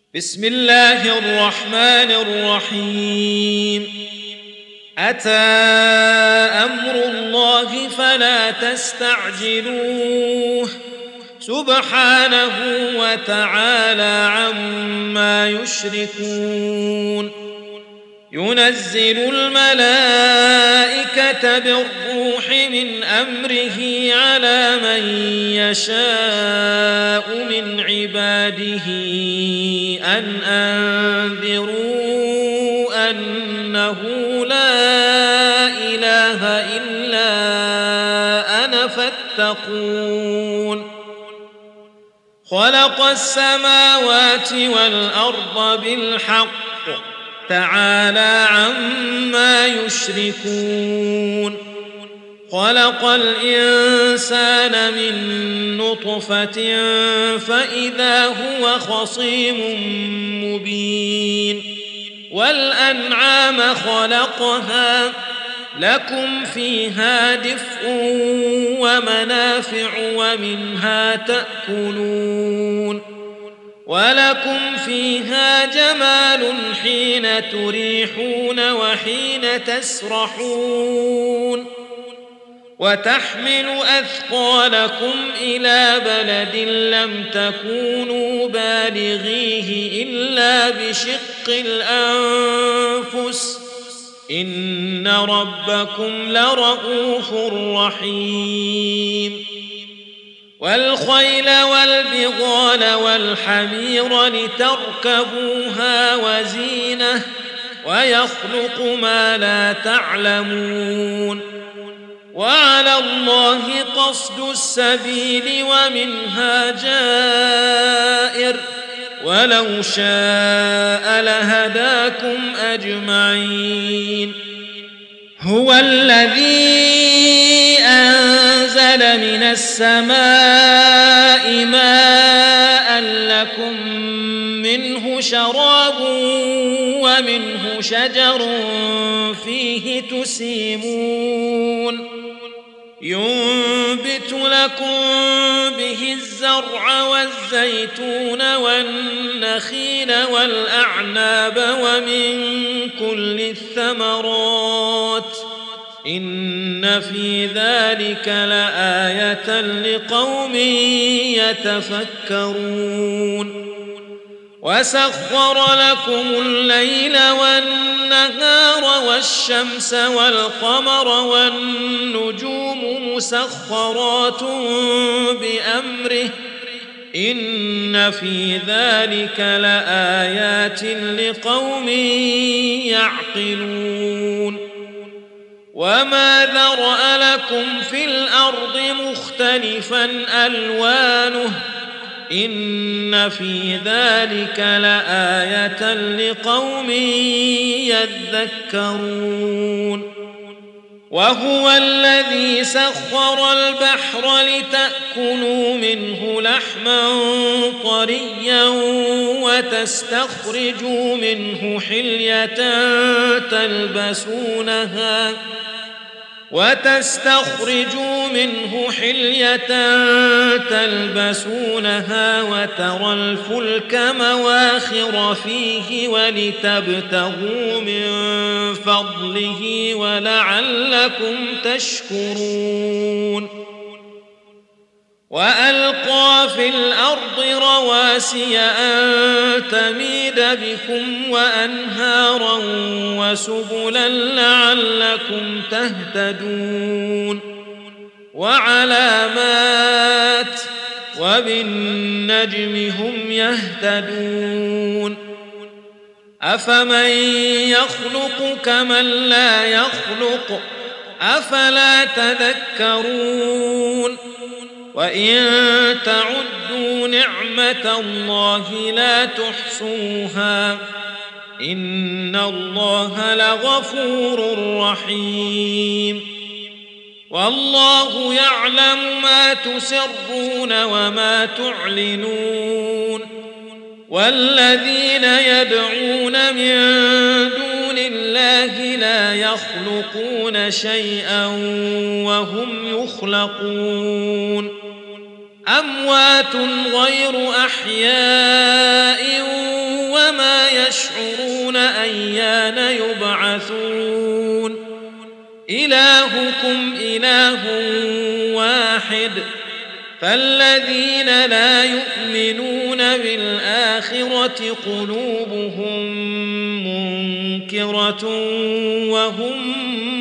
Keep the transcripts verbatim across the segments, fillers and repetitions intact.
بسم الله الرحمن الرحيم أتى أمر الله فلا تستعجلوه سبحانه وتعالى عما يشركون ينزل الملائكة بالروح من أمره على من يشاء من عباده أن أنذروا أنه لا إله إلا أنا فاتقون خلق السماوات والأرض بالحق تعالى عما يشركون خلق الإنسان من نطفة فإذا هو خصيم مبين والأنعام خلقها لكم فيها دفء ومنافع ومنها تأكلون ولكم فيها جمال حين تريحون وحين تسرحون وتحمل أثقالكم إلى بلد لم تكونوا بالغيه إلا بشق الأنفس إن ربكم لرؤوف رحيم والخيل والبغال والحمير لتركبوها وزينة ويخلق ما لا تعلمون وعلى الله قصد السبيل ومنها جائر ولو شاء لهداكم أجمعين هو الذي أنزل من السماء ماء لكم منه شراب ومنه شجر فيه تسيمون ينبت لكم به الزرع والزيتون والنخيل والأعناب ومن كل الثمرات إن في ذلك لآية لقوم يتفكرون وسخر لكم الليل والنهار والشمس والقمر والنجوم مسخرات بأمره إن في ذلك لآيات لقوم يعقلون وما ذرأ لكم في الأرض مختلفا ألوانه إن في ذلك لآية لقوم يذكرون وهو الذي سخر البحر لتأكلوا منه لحما طريا وتستخرجوا منه حلية تلبسونها وتستخرجوا منه حلية تلبسونها وترى الفلك مواخر فيه ولتبتغوا من فضله ولعلكم تشكرون وألقى في الأرض رواسي أن تميد بكم وأنهارا وسبلا لعلكم تهتدون وعلامات وبالنجم هم يهتدون أفمن يخلق كمن لا يخلق أفلا تذكرون وإن تعدوا نعمة الله لا تحصوها إن الله لغفور رحيم والله يعلم ما تسرون وما تعلنون والذين يدعون من دون الله لا يخلقون شيئا وهم يخلقون أموات غير أحياء أيان يبعثون إلهكم إله واحد فالذين لا يؤمنون بالآخرة قلوبهم منكرة وهم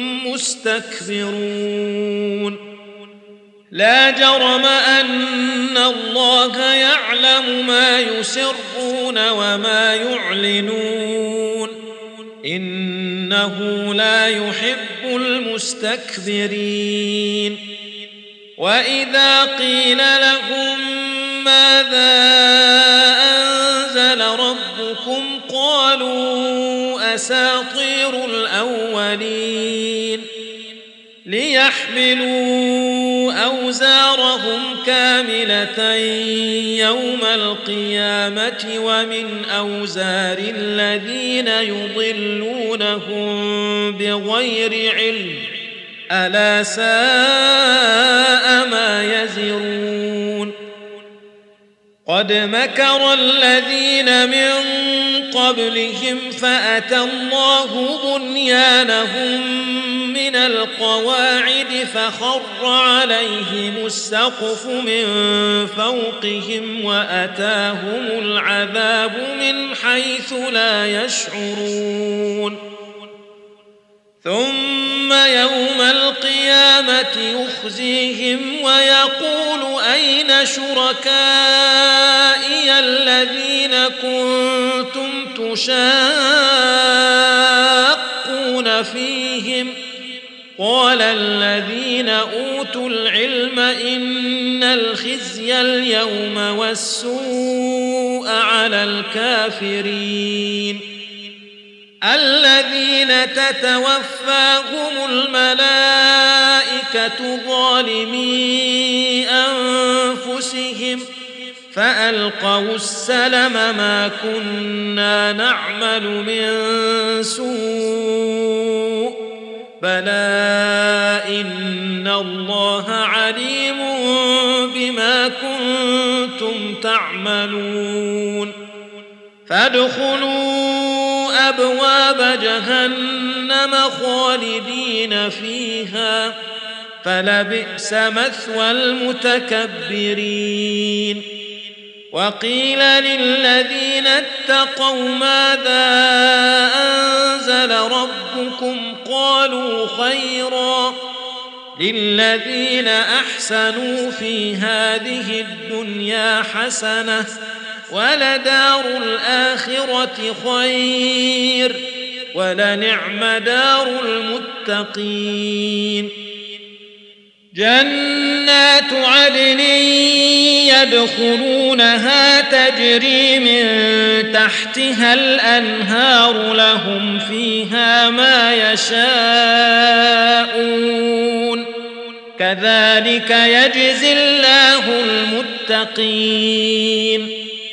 مستكبرون لا جرم أن الله يعلم ما يسرون وما يعلنون إنه لا يحب المستكبرين وإذا قيل لهم ماذا أنزل ربكم قالوا أساطير الأولين ليحملوا أوزارهم كاملة يوم القيامة ومن أوزار الذين يضلونهم بغير علم ألا ساء ما يزرون قد مكر الذين من قبلهم فأتى الله بنيانهم من القواعد فخر عليهم السقف من فوقهم وأتاهم العذاب من حيث لا يشعرون ثم يوم القيامة يخزيهم ويقول أين شركائي الذين كنتم تشاقون فيهم قال الذين أوتوا العلم إن الخزي اليوم والسوء على الكافرين الذين تتوفاهم الملائكة ظالمي أنفسهم فألقوا السلم ما كنا نعمل من سوء بلى إن الله عليم بما كنتم تعملون فادخلوا أبواب جهنم خالدين فيها فلبئس مثوى المتكبرين وقيل للذين اتقوا ماذا أنزل ربكم قالوا خيرا للذين أحسنوا في هذه الدنيا حسنة ولدار الآخرة خير ولنعم دار المتقين جنات عدن يدخلونها تجري من تحتها الأنهار لهم فيها ما يشاءون كذلك يجزي الله المتقين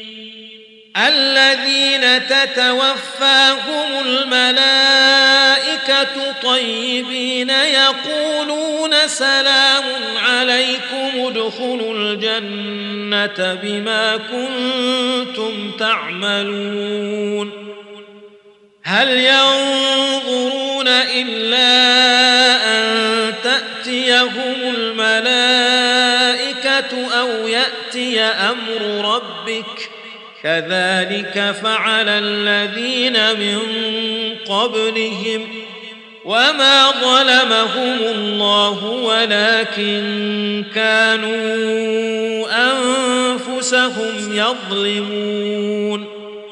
الذين تتوفاهم الملائكة طيبين يقولون سلام عليكم ادخلوا الجنة بما كنتم تعملون هل ينظرون إلا أن تأتيهم الملائكة أو يأتي أمر ربك كذلك فعل الذين من قبلهم وما ظلمهم الله ولكن كانوا أنفسهم يظلمون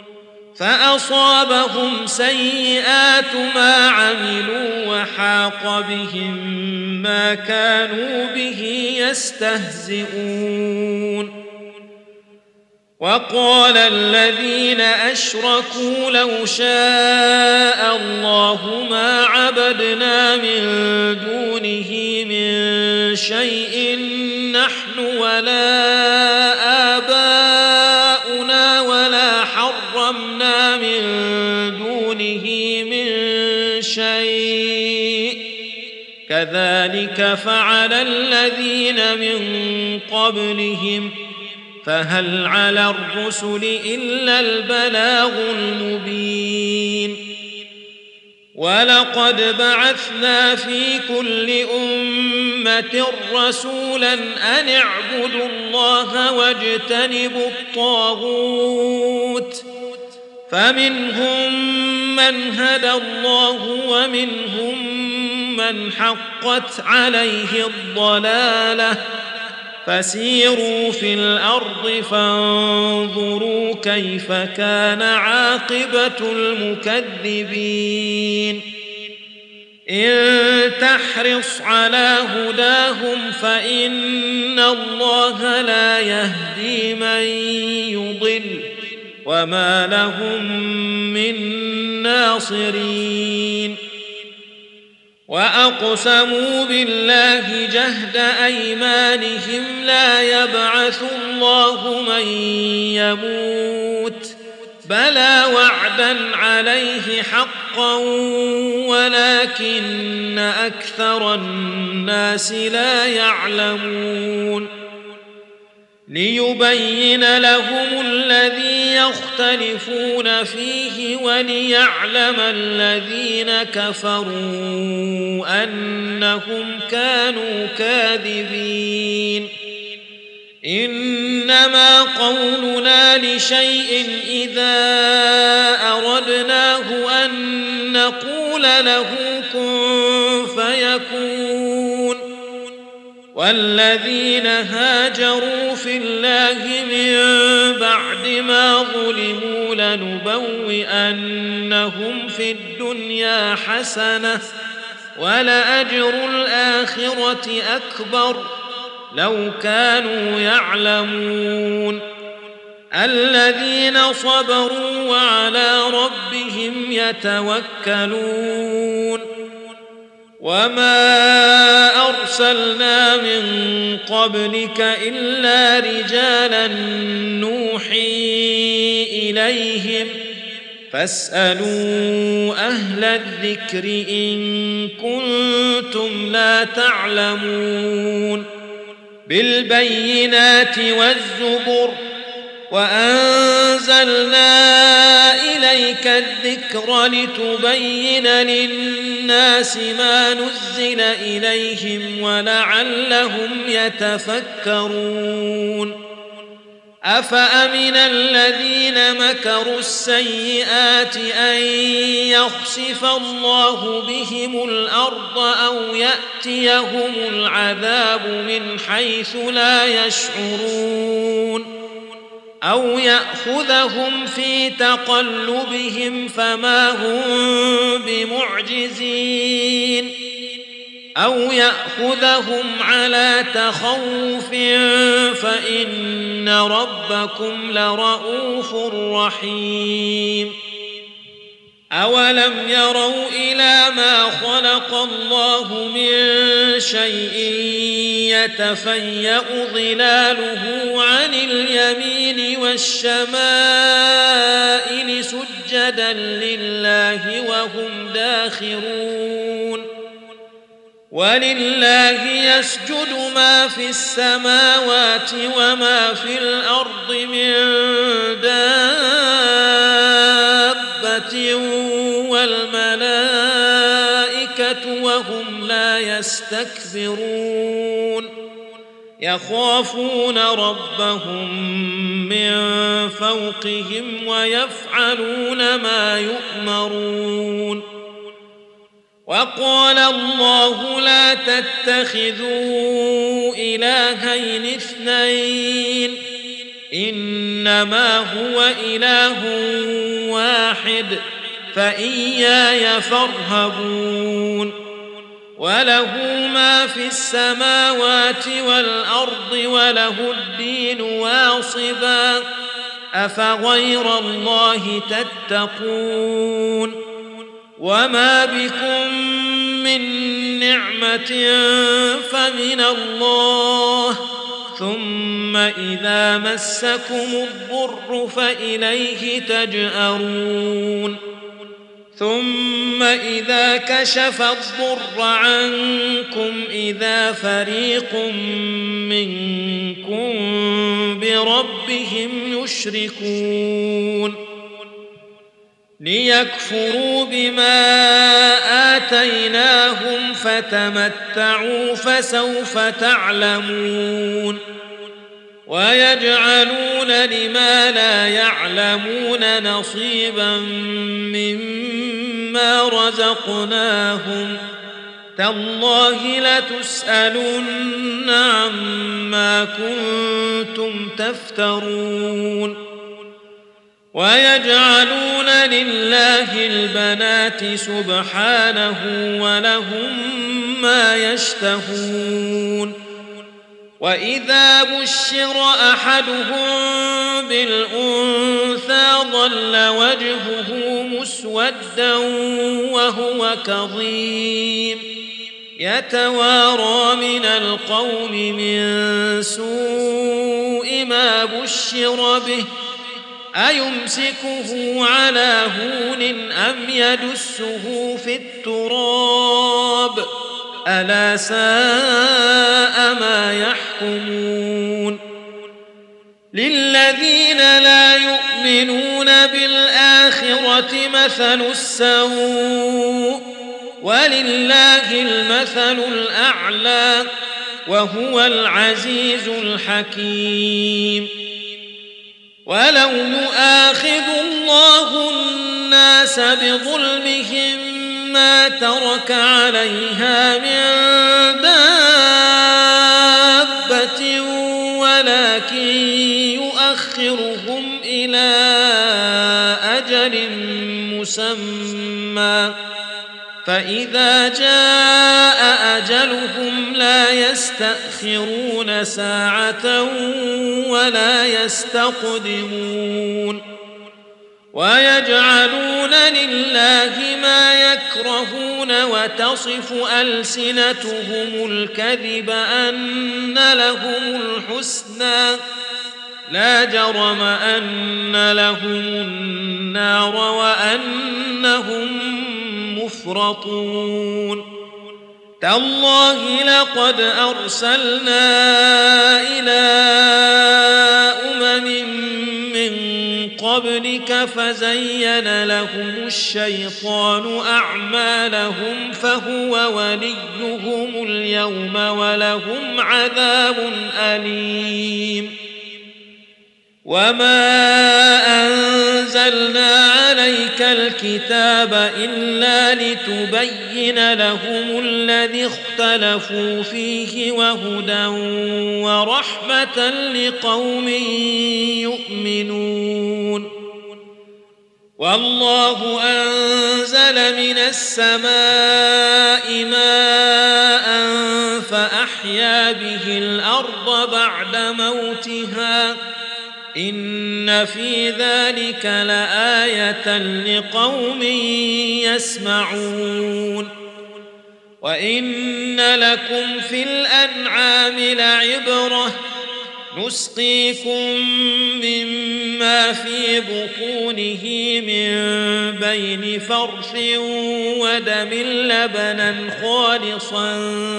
فأصابهم سيئات ما عملوا وحاق بهم ما كانوا به يستهزئون وقال الذين أشركوا لو شاء الله ما عبدنا من دونه من شيء نحن ولا آباؤنا ولا حرمنا من دونه من شيء كذلك فعل الذين من قبلهم فهل على الرسل إلا البلاغ المبين ولقد بعثنا في كل أمة رسولا أن اعبدوا الله واجتنبوا الطاغوت فمنهم من هدى الله ومنهم من حقت عليه الضلالة فسيروا في الأرض فانظروا كيف كان عاقبة المكذبين إن تحرص على هداهم فإن الله لا يهدي من يضل وما لهم من ناصرين وأقسموا بالله جهد أيمانهم لا يبعث الله من يموت بلى وعدا عليه حقا ولكن أكثر الناس لا يعلمون ليبين لهم الذي يختلفون فيه وليعلم الذين كفروا أنهم كانوا كاذبين إنما قولنا لشيء إذا أردناه أن نقول له كن فيكون والذين هاجروا في الله من بعد ما ظلموا لنبوئنهم في الدنيا حسنة ولأجر الآخرة أكبر لو كانوا يعلمون الذين صبروا وعلى ربهم يتوكلون وما أرسلنا من قبلك إلا رجالا نوحي إليهم فاسألوا أهل الذكر إن كنتم لا تعلمون بالبينات والزبر وأنزلنا إليك الذكر لتبين للناس ما نزل إليهم ولعلهم يتفكرون أفأمن الذين مكروا السيئات أن يخسف الله بهم الأرض أو يأتيهم العذاب من حيث لا يشعرون أو يأخذهم في تقلبهم فما هم بمعجزين أو يأخذهم على تخوف فإن ربكم لرؤوف رحيم أولم يروا إلى ما خلق الله من شيء يتفيأ ظلاله عن اليمين والشمائل سجدا لله وهم داخرون ولله يسجد ما في السماوات وما في الأرض من دابة والملائكة وهم لا يستكبرون يخافون ربهم من فوقهم ويفعلون ما يؤمرون وقال الله لا تتخذوا إلهين اثنين إنما هو إله واحد فإياي فارهبون وله ما في السماوات والأرض وله الدين واصبا أفغير الله تتقون وما بكم من نعمة فمن الله ثم إذا مسكم الضر فإليه تجأرون ثم إذا كشف الضر عنكم إذا فريق منكم بربهم يشركون ليكفروا بما آتيناهم فتمتعوا فسوف تعلمون ويجعلون لما لا يعلمون نصيبا مما رزقناهم تالله لتسألن عما كنتم تفترون ويجعلون لله البنات سبحانه ولهم ما يشتهون وإذا بشر أحدهم بالأنثى ظل وجهه مسودا وهو كظيم يتوارى من القوم من سوء ما بشر به أيمسكه على هون أم يدسه في التراب ألا ساء ما يحكمون للذين لا يؤمنون بالآخرة مثل السوء ولله المثل الأعلى وهو العزيز الحكيم ولو يؤاخذ الله الناس بظلمهم ما ترك عليها من دابة ولكن يؤخرهم إلى أجل مسمى فإذا جاء أجلهم لا يستأخرون ساعة ولا يستقدمون ويجعلون لله ما يكرهون وتصف ألسنتهم الكذب أن لهم الحسنى لا جرم أن لهم النار وأنهم مفرطون تالله لقد أرسلنا إلى أمم من قبلك فزين لهم الشيطان أعمالهم فهو وليهم اليوم ولهم عذاب أليم وما أنزلنا عليك الكتاب إلا لتبين لهم الذي اختلفوا فيه وهدى ورحمة لقوم يؤمنون والله أنزل من السماء ماء فأحيا به الأرض بعد موتها إن في ذلك لآية لقوم يسمعون وإن لكم في الأنعام لعبرة نسقيكم مما في بطونه من بين فرث ودم لبنا خالصا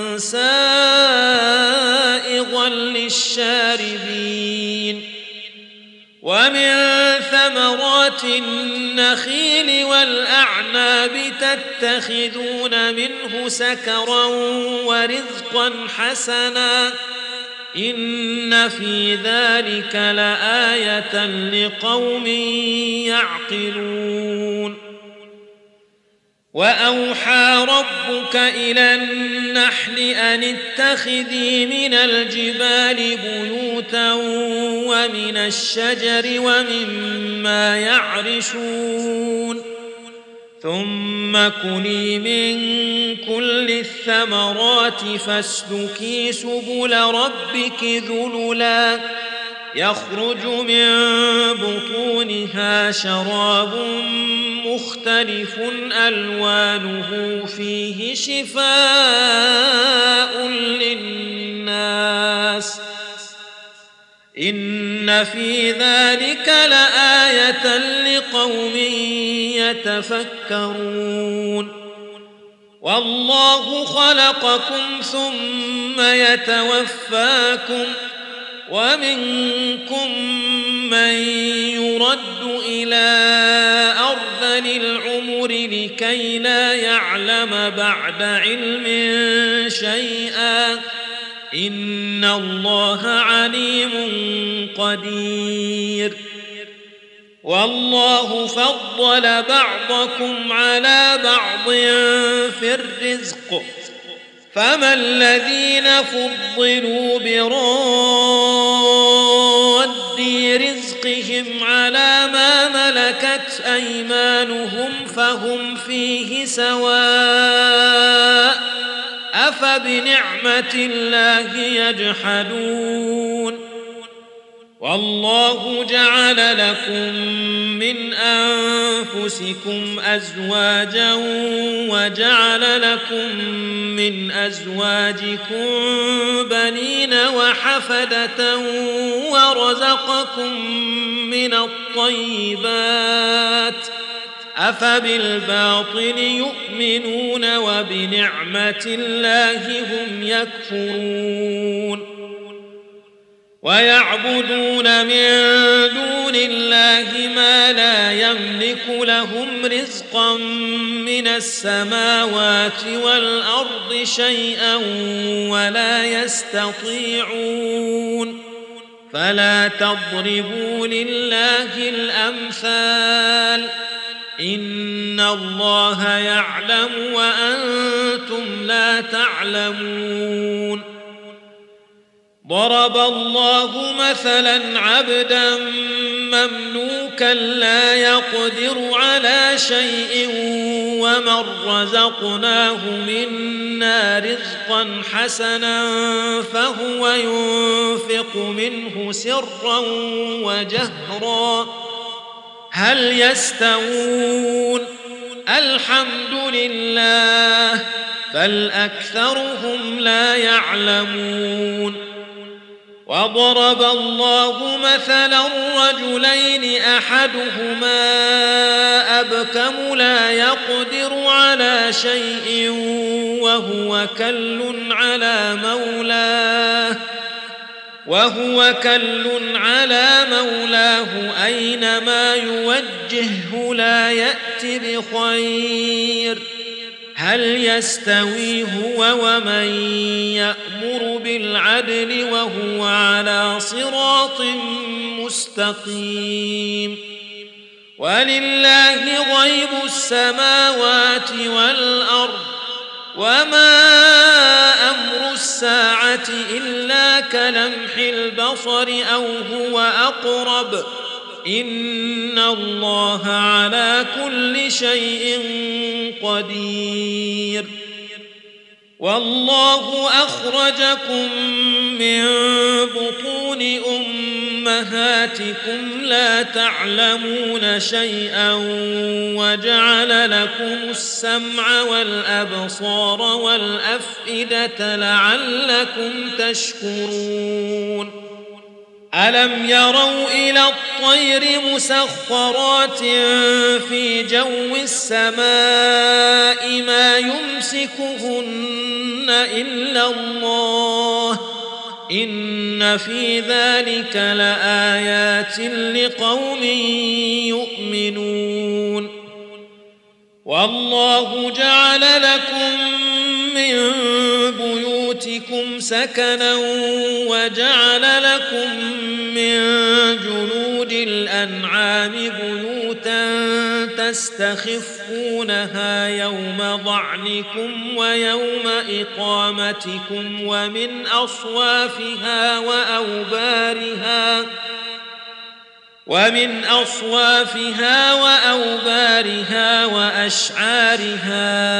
سائغا للشاربين ومن ثمرات النخيل والأعناب تتخذون منه سكرا ورزقا حسنا إن في ذلك لآية لقوم يعقلون وأوحى ربك إلى النحل أن اتخذي من الجبال بيوتا ومن الشجر ومما يعرشون ثم كلي من كل الثمرات فاسلكي سبل ربك ذللا يخرج من بطونها شراب مختلف ألوانه فيه شفاء للناس إن في ذلك لآية لقوم يتفكرون والله خلقكم ثم يتوفاكم ومنكم من يرد إلى أرض أرذل العمر لكي لا يعلم بعد علم شيئا إن الله عليم قدير والله فضل بعضكم على بعض في الرزق فما الذين فضلوا براد رزقهم على ما ملكت أيمانهم فهم فيه سواء أفبنعمة الله يجحدون والله جعل لكم من أنفسكم أزواجا وجعل لكم من أزواجكم بنين وحفدة ورزقكم من الطيبات أفبالباطل يؤمنون وبنعمة الله هم يكفرون ويعبدون من دون الله ما لا يملك لهم رزقا من السماوات والأرض شيئا ولا يستطيعون فلا تضربوا لله الأمثال إن الله يعلم وأنتم لا تعلمون ضرب الله مثلا عبدا مملوكا لا يقدر على شيء ومن رزقناه منا رزقا حسنا فهو ينفق منه سرا وجهرا هل يستوون الحمد لله بل أكثرهم لا يعلمون وضرب الله مثلا رجلين أحدهما أبكم لا يقدر على شيء وهو كل على مولاه وهو كل على مولاه أينما يوجهه لا يأت بخير هل يستوي هو ومن يأمر بالعدل وهو على صراط مستقيم ولله غيب السماوات والأرض وما أمر الساعة إلا كلمح البصر أو هو أقرب إن الله على كل شيء قدير والله أخرجكم من بطون أمهاتكم لا تعلمون شيئا وجعل لكم السمع والأبصار والأفئدة لعلكم تشكرون ألم يروا إلى الطير مسخرات في جو السماء ما يمسكهن إلا الله إن في ذلك لآيات لقوم يؤمنون والله جعل لكم من بيوتكم سكنا وجعل لكم من جلود الأنعام بيوتا تستخفونها يوم ضعنكم ويوم إقامتكم ومن أصوافها وأوبارها ومن أصوافها وأوبارها وأشعارها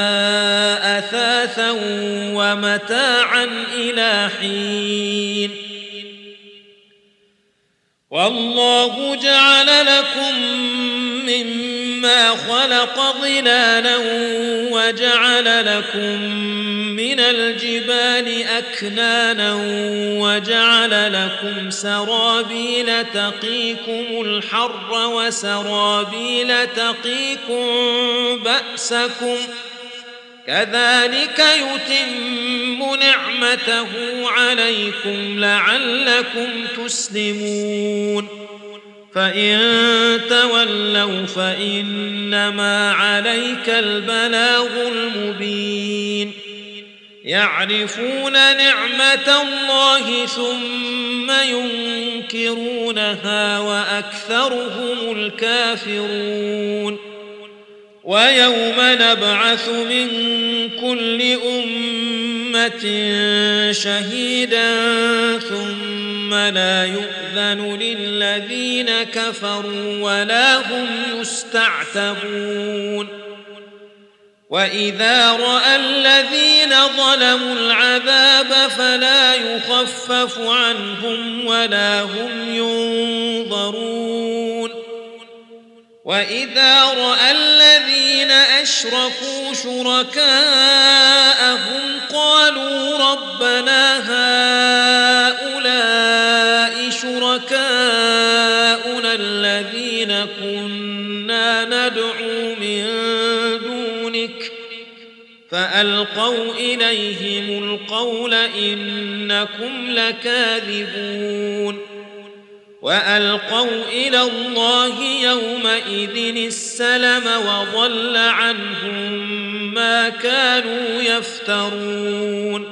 أثاثا ومتاعا إلى حين والله جعل لكم مما خلق ظلالا وجعل لكم من الجبال أكنانا وجعل لكم سرابيل تقيكم الحر وسرابيل تقيكم بأسكم كذلك يتم نعمته عليكم لعلكم تسلمون فإن تولوا فإنما عليك البلاغ المبين يعرفون نعمة الله ثم ينكرونها وأكثرهم الكافرون ويوم نبعث من كل أمة شهيدا ثم لا يؤذن للذين كفروا ولا هم يستعتبون وإذا رأى الذين ظلموا العذاب فلا يخفف عنهم ولا هم ينظرون وإذا رأى الذين أشركوا شركاءهم قالوا ربنا هؤلاء شركاؤنا الذين كنا ندعو من دونك فألقوا إليهم القول إنكم لكاذبون وألقوا إلى الله يومئذ السلم وضل عنهم ما كانوا يفترون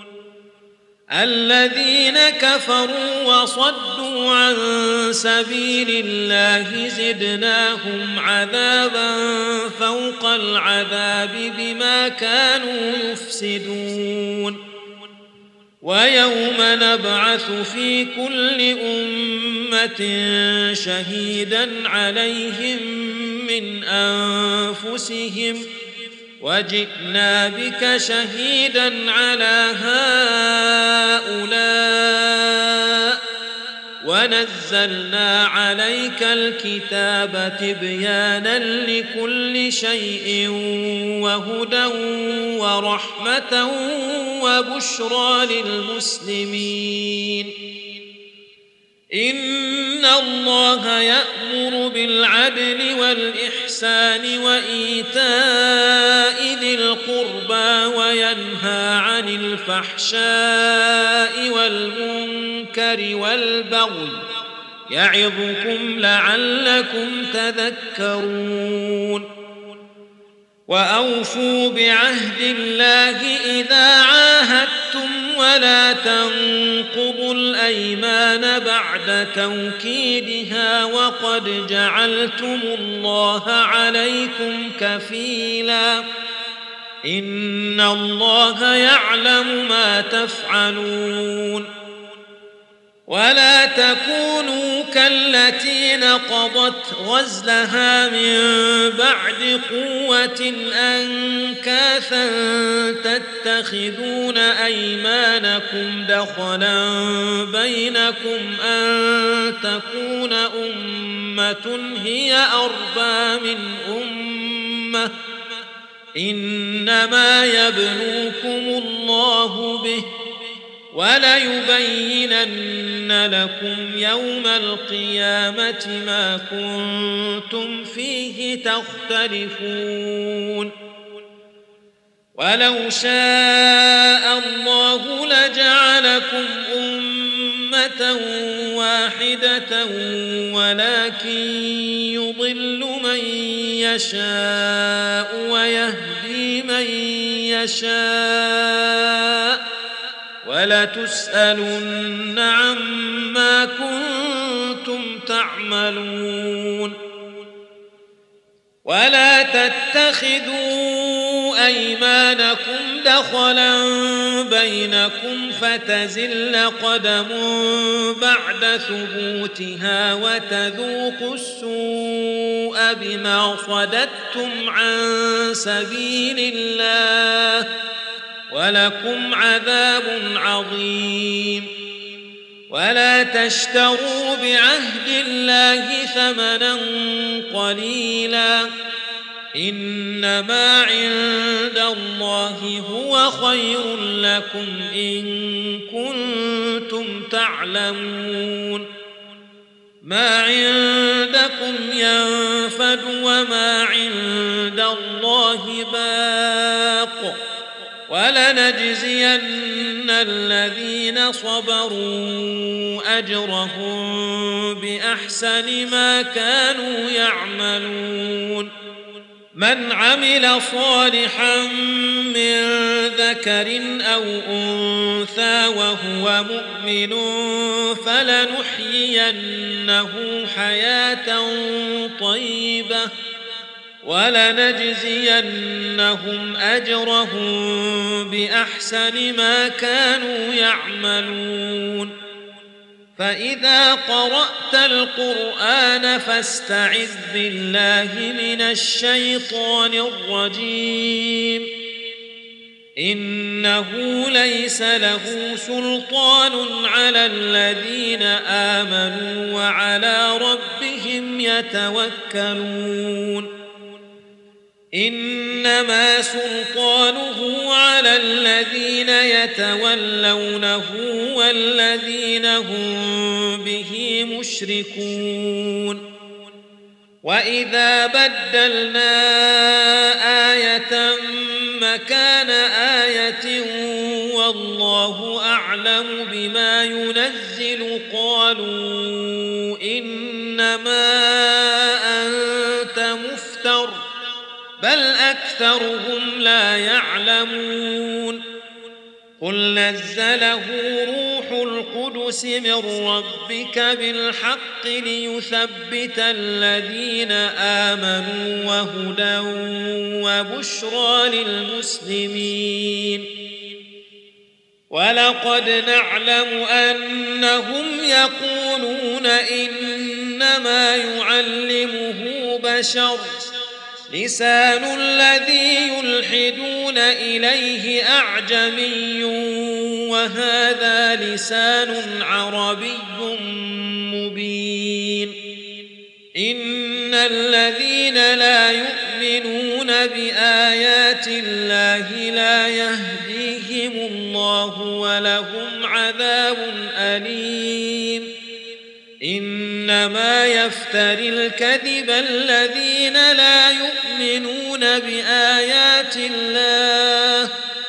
الذين كفروا وصدوا عن سبيل الله زدناهم عذابا فوق العذاب بما كانوا يفسدون ويوم نبعث في كل أمة شهيدا عليهم من أنفسهم وجئنا بك شهيدا على هؤلاء ونزلنا عليك الكتاب تبيانا لكل شيء وهدى ورحمة وبشرى للمسلمين إن الله يأمر بالعدل والإحسان وإيتاء ذي القربى وينهى عن الفحشاء والمنكر والبغي يعظكم لعلكم تذكرون وأوفوا بعهد الله إذا عاهدتم ولا تنقضوا الأيمان بعد توكيدها وقد جعلتم الله عليكم كفيلا إن الله يعلم ما تفعلون ولا تكونوا كالتي نقضت غزلها من بعد قوة أنكاثا تتخذون أيمانكم دخلا بينكم أن تكون أمة هي أربى من أمة إنما يبلوكم الله به وليبينن لكم يوم القيامة ما كنتم فيه تختلفون ولو شاء الله لجعلكم أمة واحدة ولكن يضل من يشاء ويهدي من يشاء ولتسألن عما كنتم تعملون ولا تتخذوا أيمانكم دخلا بينكم فتزل قدم بعد ثبوتها وتذوقوا السوء بما صددتم عن سبيل الله ولكم عذاب عظيم ولا تشتروا بعهد الله ثمنا قليلا إنما عند الله هو خير لكم إن كنتم تعلمون ما عندكم ينفد وما عند الله باق ولنجزين الذين صبروا أجرهم بأحسن ما كانوا يعملون من عمل صالحا من ذكر أو أنثى وهو مؤمن فلنحيينه حياة طيبة ولنجزينهم أجرهم بأحسن ما كانوا يعملون فإذا قرأت القرآن فاستعذ بالله من الشيطان الرجيم إنه ليس له سلطان على الذين آمنوا وعلى ربهم يتوكلون إنما سلطانه على الذين يتولونه والذين هم به مشركون وإذا بدلنا آية مكان آية والله أعلم بما ينزل قالوا إنما أنت مفتر بل أكثرهم لا يعلمون قل نزله روح القدس من ربك بالحق ليثبت الذين آمنوا وهدى وبشرى للمسلمين ولقد نعلم أنهم يقولون إنما يعلمه بشر لسان الذي يلحدون إليه أعجمي وهذا لسان عربي مبين إن الذين لا يؤمنون بآيات الله لا يهديهم الله ولهم عذاب أليم إنما يفتري الكذب الذين لا يؤمنون بآيات الله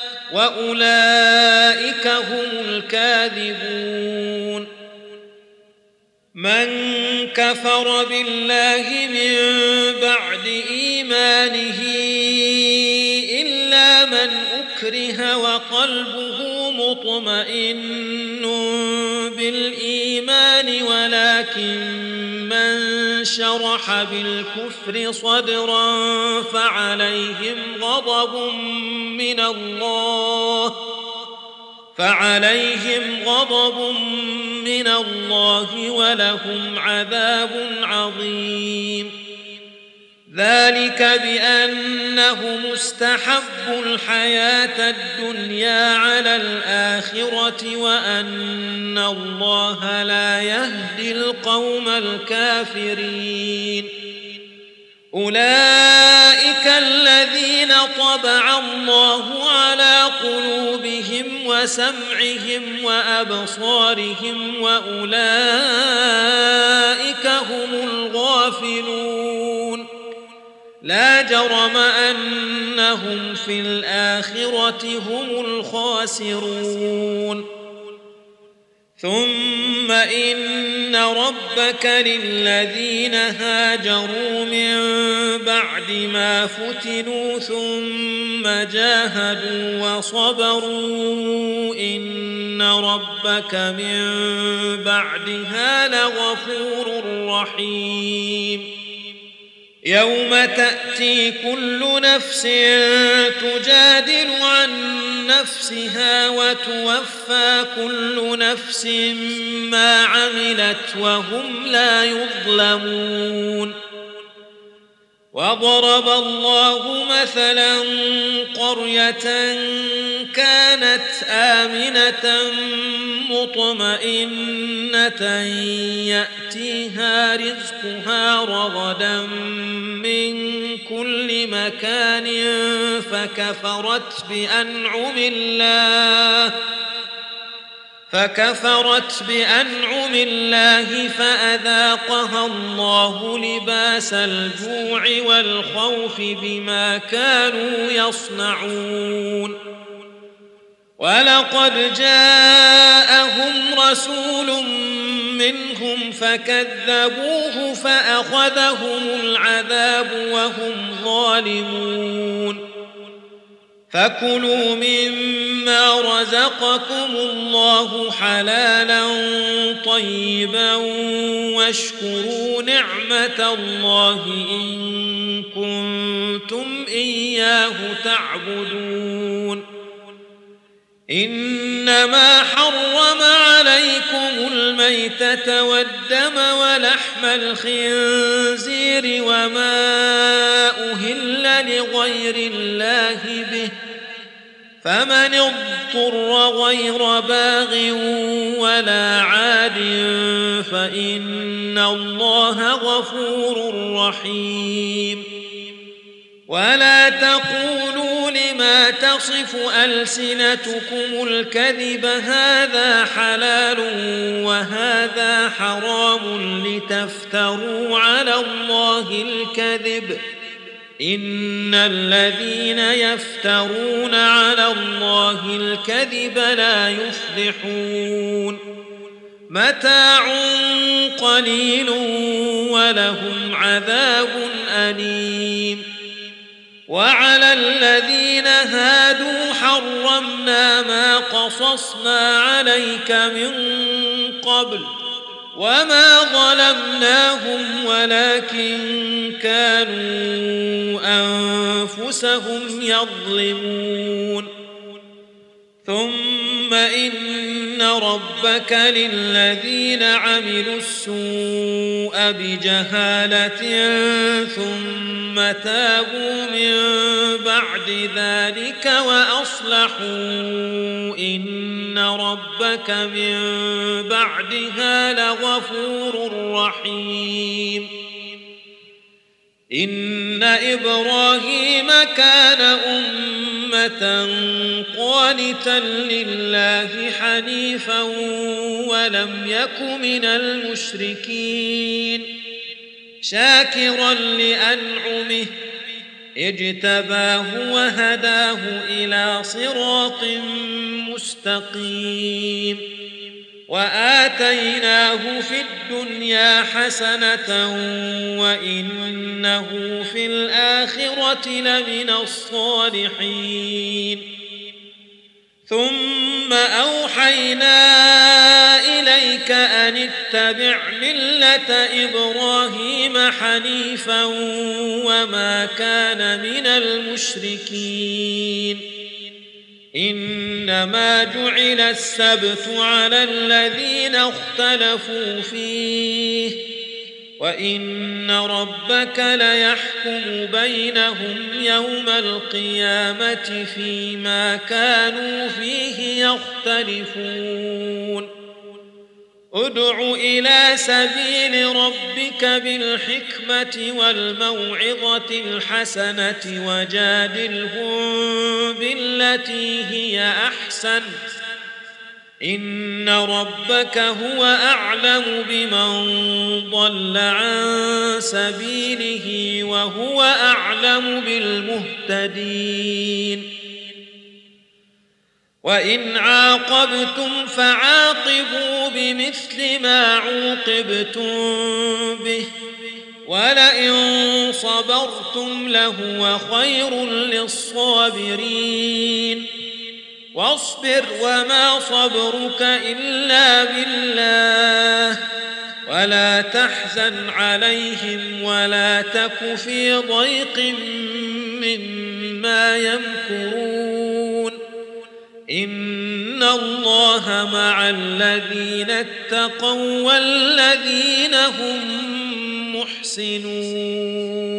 وأولئك هم الكاذبون من كفر بالله من بعد إيمانه إلا من أكره وقلبه مطمئن بالإيمان ولكن من شرح بالكفر صدرا فعليهم غضب من الله فعليهم غضب من الله ولهم عذاب عظيم ذلك بأنه مستحب الحياة الدنيا على الآخرة وأن الله لا يهدي القوم الكافرين أولئك الذين طبع الله على قلوبهم وسمعهم وأبصارهم وأولئك هم الغافلون لا جرم أنهم في الآخرة هم الخاسرون ثم إن ربك للذين هاجروا من بعد ما فتنوا ثم جاهدوا وصبروا إن ربك من بعدها لغفور رحيم يوم تأتي كل نفس تجادل عن نفسها وتوفى كل نفس ما عملت وهم لا يظلمون وضرب الله مثلا قرية كانت آمنة مطمئنة يأتيها رزقها رغدا من كل مكان فكفرت بأنعم الله فكفرت بأنعم الله فأذاقها الله لباس الجوع والخوف بما كانوا يصنعون ولقد جاءهم رسول منهم فكذبوه فأخذهم العذاب وهم ظالمون فكلوا مما رزقكم الله حلالا طيبا واشكروا نعمة الله إن كنتم إياه تعبدون إنما حرم عليكم الميتة والدم ولحم الخنزير وما أهل لغير الله به فمن اضطر غير باغ ولا عاد فإن الله غفور رحيم ولا تقولوا لما تصف ألسنتكم الكذب هذا حلال وهذا حرام لتفتروا على الله الكذب إن الذين يفترون على الله الكذب لا يفلحون متاع قليل ولهم عذاب أليم وعلى الذين هادوا حرمنا ما قصصنا عليك من قبل وما ظلمناهم ولكن كانوا أنفسهم يظلمون ثم إن ربك للذين عملوا السوء بجهالة ثم تابوا من بعد ذلك وأصلحوا إن ربك من بعدها لغفور رحيم إن إبراهيم كان أمة قانتا لله حنيفا ولم يك من المشركين شاكرا لأنعمه اجتباه وهداه إلى صراط مستقيم وآتيناه في الدنيا حسنة وإنه في الآخرة لمن الصالحين ثم أوحينا إليك أن اتبع ملة إبراهيم حنيفا وما كان من المشركين إنما جعل السبت على الذين اختلفوا فيه وإن ربك ليحكم بينهم يوم القيامة فيما كانوا فيه يختلفون ادع إلى سبيل ربك بالحكمة والموعظة الحسنة وجادلهم بالتي هي أحسن إن ربك هو أعلم بمن ضل عن سبيله وهو أعلم بالمهتدين وإن عاقبتم فعاقبوا بمثل ما عوقبتم به ولئن صبرتم لهو خير للصابرين واصبر وما صبرك إلا بالله ولا تحزن عليهم ولا تك في ضيق مما يمكرون إن الله مع الذين اتقوا والذين هم محسنون